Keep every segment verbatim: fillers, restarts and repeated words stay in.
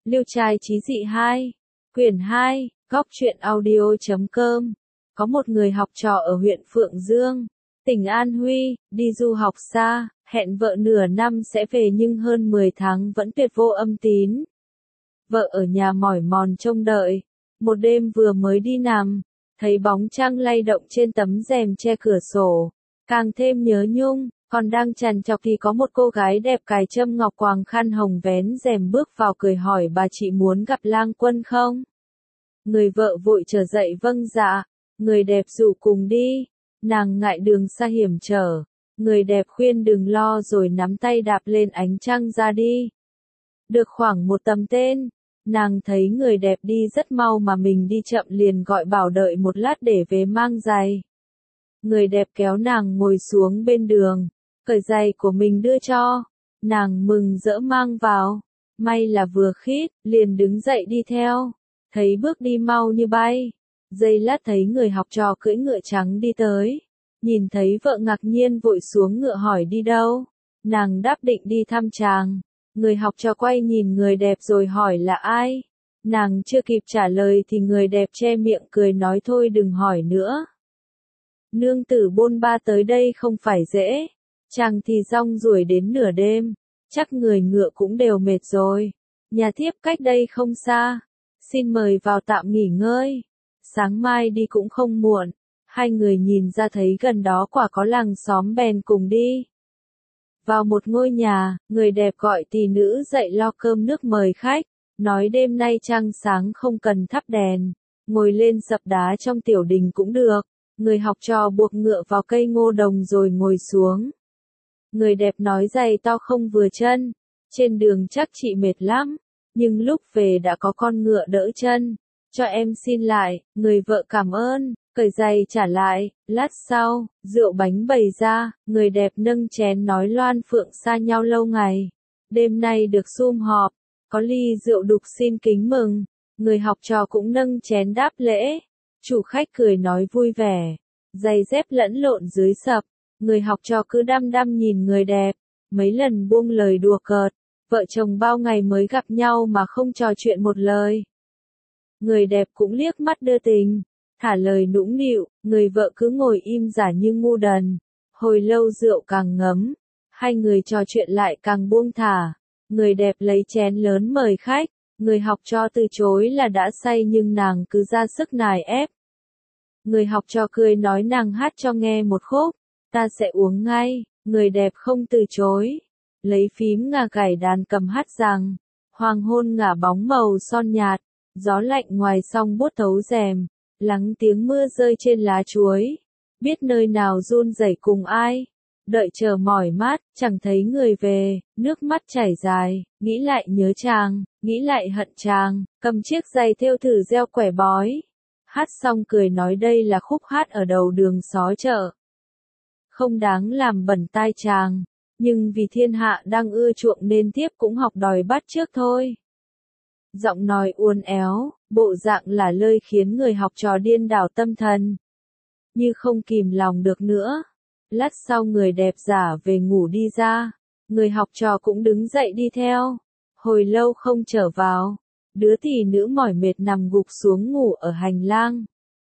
Liêu trai trí dị hai, quyển hai, góc truyện audio.com. Có một người học trò ở huyện Phượng Dương, tỉnh An Huy, đi du học xa, hẹn vợ nửa năm sẽ về nhưng hơn mười tháng vẫn tuyệt vô âm tín. Vợ ở nhà mỏi mòn trông đợi, một đêm vừa mới đi nằm, thấy bóng trăng lay động trên tấm rèm che cửa sổ, càng thêm nhớ nhung. Còn đang trằn trọc thì có một cô gái đẹp cài châm ngọc quàng khăn hồng vén rèm bước vào cười hỏi bà chị muốn gặp Lang Quân không? Người vợ vội trở dậy vâng dạ, người đẹp rủ cùng đi, nàng ngại đường xa hiểm trở, người đẹp khuyên đừng lo rồi nắm tay đạp lên ánh trăng ra đi. Được khoảng một tầm tên, nàng thấy người đẹp đi rất mau mà mình đi chậm liền gọi bảo đợi một lát để về mang giày. Người đẹp kéo nàng ngồi xuống bên đường, cởi giày của mình đưa cho, nàng mừng rỡ mang vào, may là vừa khít, liền đứng dậy đi theo, thấy bước đi mau như bay, giây lát thấy người học trò cưỡi ngựa trắng đi tới, nhìn thấy vợ ngạc nhiên vội xuống ngựa hỏi đi đâu, nàng đáp định đi thăm chàng, người học trò quay nhìn người đẹp rồi hỏi là ai, nàng chưa kịp trả lời thì người đẹp che miệng cười nói thôi đừng hỏi nữa. Nương tử bôn ba tới đây không phải dễ. Chàng thì rong ruổi đến nửa đêm, chắc người ngựa cũng đều mệt rồi. Nhà thiếp cách đây không xa, xin mời vào tạm nghỉ ngơi. Sáng mai đi cũng không muộn. Hai người nhìn ra thấy gần đó quả có làng xóm bèn cùng đi. Vào một ngôi nhà, người đẹp gọi tỳ nữ dậy lo cơm nước mời khách, nói đêm nay trăng sáng không cần thắp đèn, ngồi lên sập đá trong tiểu đình cũng được. Người học trò buộc ngựa vào cây ngô đồng rồi ngồi xuống. Người đẹp nói giày to không vừa chân, trên đường chắc chị mệt lắm, nhưng lúc về đã có con ngựa đỡ chân, cho em xin lại, người vợ cảm ơn, cởi giày trả lại, lát sau, rượu bánh bày ra, người đẹp nâng chén nói Loan Phượng xa nhau lâu ngày, đêm nay được sum họp, có ly rượu đục xin kính mừng, người học trò cũng nâng chén đáp lễ, chủ khách cười nói vui vẻ, giày dép lẫn lộn dưới sập. Người học trò cứ đăm đăm nhìn người đẹp, mấy lần buông lời đùa cợt, vợ chồng bao ngày mới gặp nhau mà không trò chuyện một lời. Người đẹp cũng liếc mắt đưa tình, thả lời nũng nịu, người vợ cứ ngồi im giả như ngu đần. Hồi lâu rượu càng ngấm, hai người trò chuyện lại càng buông thả, người đẹp lấy chén lớn mời khách, người học trò từ chối là đã say nhưng nàng cứ ra sức nài ép. Người học trò cười nói nàng hát cho nghe một khúc. Ta sẽ uống ngay, người đẹp không từ chối. Lấy phím ngà gảy đàn cầm hát rằng, hoàng hôn ngả bóng màu son nhạt, gió lạnh ngoài song buốt thấu rèm, lắng tiếng mưa rơi trên lá chuối, biết nơi nào run rẩy cùng ai, đợi chờ mỏi mát, chẳng thấy người về, nước mắt chảy dài, nghĩ lại nhớ chàng, nghĩ lại hận chàng, cầm chiếc giày thêu thử gieo quẻ bói. Hát xong cười nói đây là khúc hát ở đầu đường xó chợ. Không đáng làm bẩn tai chàng, nhưng vì thiên hạ đang ưa chuộng nên thiếp cũng học đòi bắt chước thôi. Giọng nói uốn éo, bộ dạng lả lơi khiến người học trò điên đảo tâm thần. Như không kìm lòng được nữa. Lát sau người đẹp giả về ngủ đi ra, người học trò cũng đứng dậy đi theo. Hồi lâu không trở vào, đứa tỳ nữ mỏi mệt nằm gục xuống ngủ ở hành lang.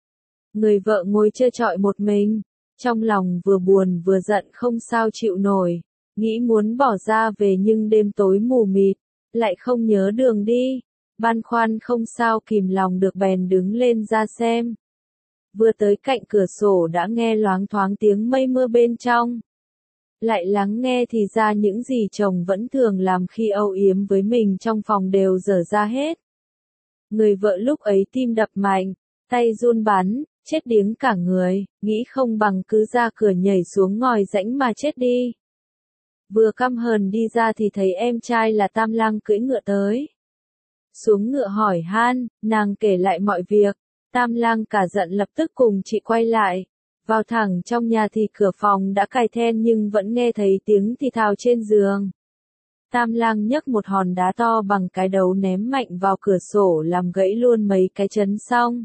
Người vợ ngồi trơ trọi một mình. Trong lòng vừa buồn vừa giận không sao chịu nổi, nghĩ muốn bỏ ra về nhưng đêm tối mù mịt, lại không nhớ đường đi, băn khoăn không sao kìm lòng được bèn đứng lên ra xem. Vừa tới cạnh cửa sổ đã nghe loáng thoáng tiếng mây mưa bên trong. Lại lắng nghe thì ra những gì chồng vẫn thường làm khi âu yếm với mình trong phòng đều dở ra hết. Người vợ lúc ấy tim đập mạnh, tay run bắn. Chết điếng cả người, nghĩ không bằng cứ ra cửa nhảy xuống ngòi rãnh mà chết đi. Vừa căm hờn đi ra thì thấy em trai là Tam Lang cưỡi ngựa tới. Xuống ngựa hỏi han, nàng kể lại mọi việc, Tam Lang cả giận lập tức cùng chị quay lại. Vào thẳng trong nhà thì cửa phòng đã cài then nhưng vẫn nghe thấy tiếng thì thào trên giường. Tam Lang nhấc một hòn đá to bằng cái đầu ném mạnh vào cửa sổ làm gãy luôn mấy cái chấn xong.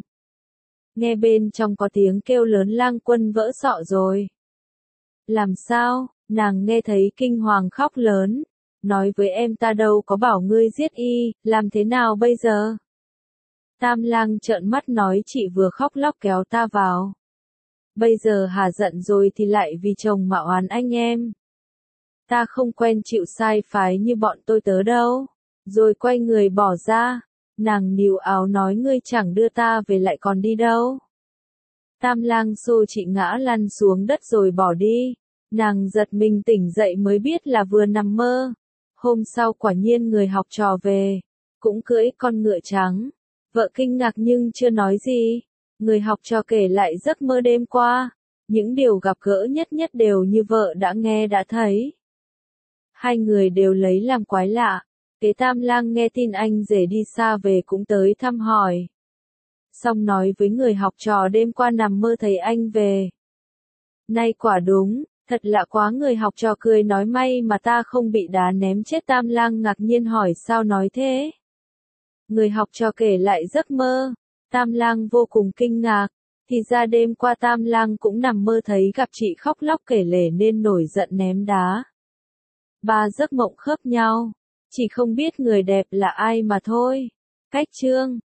Nghe bên trong có tiếng kêu lớn Lang Quân vỡ sọ rồi. Làm sao, nàng nghe thấy kinh hoàng khóc lớn, nói với em ta đâu có bảo ngươi giết y, làm thế nào bây giờ? Tam Lang trợn mắt nói chị vừa khóc lóc kéo ta vào. Bây giờ hà giận rồi thì lại vì chồng mà oán anh em. Ta không quen chịu sai phái như bọn tôi tớ đâu. Rồi quay người bỏ ra. Nàng níu áo nói ngươi chẳng đưa ta về lại còn đi đâu. Tam Lang xô chị ngã lăn xuống đất rồi bỏ đi. Nàng giật mình tỉnh dậy mới biết là vừa nằm mơ. Hôm sau quả nhiên người học trò về. Cũng cưỡi con ngựa trắng. Vợ kinh ngạc nhưng chưa nói gì. Người học trò kể lại giấc mơ đêm qua. Những điều gặp gỡ nhất nhất đều như vợ đã nghe đã thấy. Hai người đều lấy làm quái lạ. Kế Tam Lang nghe tin anh rể đi xa về cũng tới thăm hỏi. Xong nói với người học trò đêm qua nằm mơ thấy anh về. Nay quả đúng, thật lạ quá, người học trò cười nói may mà ta không bị đá ném chết. Tam Lang ngạc nhiên hỏi sao nói thế. Người học trò kể lại giấc mơ. Tam Lang vô cùng kinh ngạc. Thì ra đêm qua Tam Lang cũng nằm mơ thấy gặp chị khóc lóc kể lể nên nổi giận ném đá. Ba giấc mộng khớp nhau. Chỉ không biết người đẹp là ai mà thôi. Cách chương